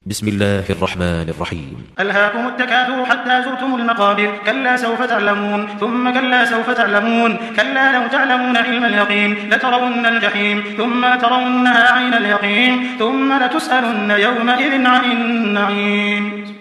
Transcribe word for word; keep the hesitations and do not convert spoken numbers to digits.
بسم الله الرحمن الرحيم. ألهاكم التكاثر حتى زرتم المقابر كلا سوف تعلمون ثم كلا سوف تعلمون كلا لو تعلمون علم اليقين لترون الجحيم ثم ترونها عين اليقين ثم لتسألن يومئذ عن النعيم.